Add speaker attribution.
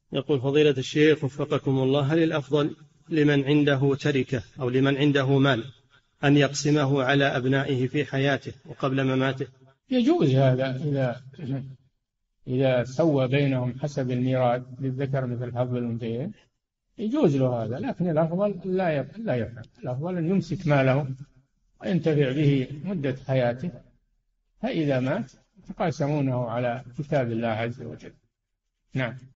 Speaker 1: يقول فضيلة الشيخ وفقكم الله، هل الأفضل لمن عنده تركة أو لمن عنده مال أن يقسمه على أبنائه في حياته وقبل مماته؟
Speaker 2: يجوز هذا إذا سوى بينهم حسب الميراث، للذكر مثل حظ الأنثيين، يجوز له هذا، لكن الأفضل لا يفعل. الأفضل أن يمسك ماله وينتفع به مدة حياته، فإذا مات تقاسمونه على كتاب الله عز وجل. نعم.